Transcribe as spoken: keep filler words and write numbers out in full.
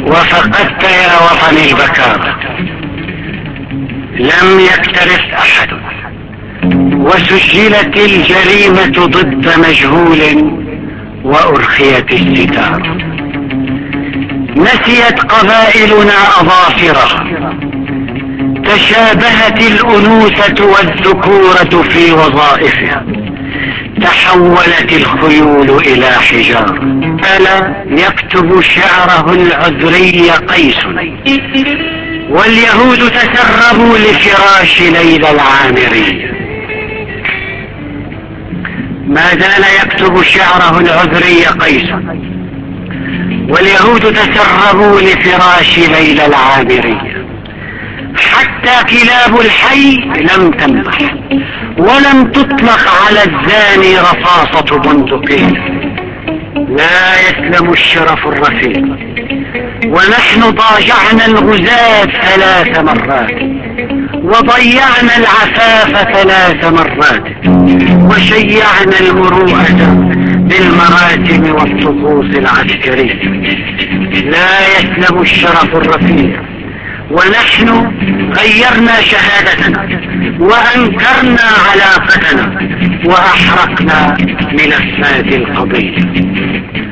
وفقدت يا وطني البكار، لم يكترث احد، وسجلت الجريمة ضد مجهول وارخيت الستار. نسيت قبائلنا اظافرها، تشابهت الانوثة والذكورة في وظائفها، تحولت الخيول الى حجار. ألا يكتب شعره العذري قيس، واليهود تسربوا لفراش ليلى العامري. ما زال يكتب شعره العذري قيس، واليهود تسربوا لفراش ليلى العامري. حتى كلاب الحي لم تنبح، ولم تطلق على الزاني رصاصة بندقية. لا يسلم الشرف الرفيع، ونحن ضاجعنا الغزاة ثلاث مرات، وضيعنا العفاف ثلاث مرات، وشيعنا المروءة بالمراسم والطقوس العسكرية. لا يسلم الشرف الرفيع، ونحن غيرنا شهادتنا، وأنكرنا علاقتنا، وأحرقنا ملفات القضية.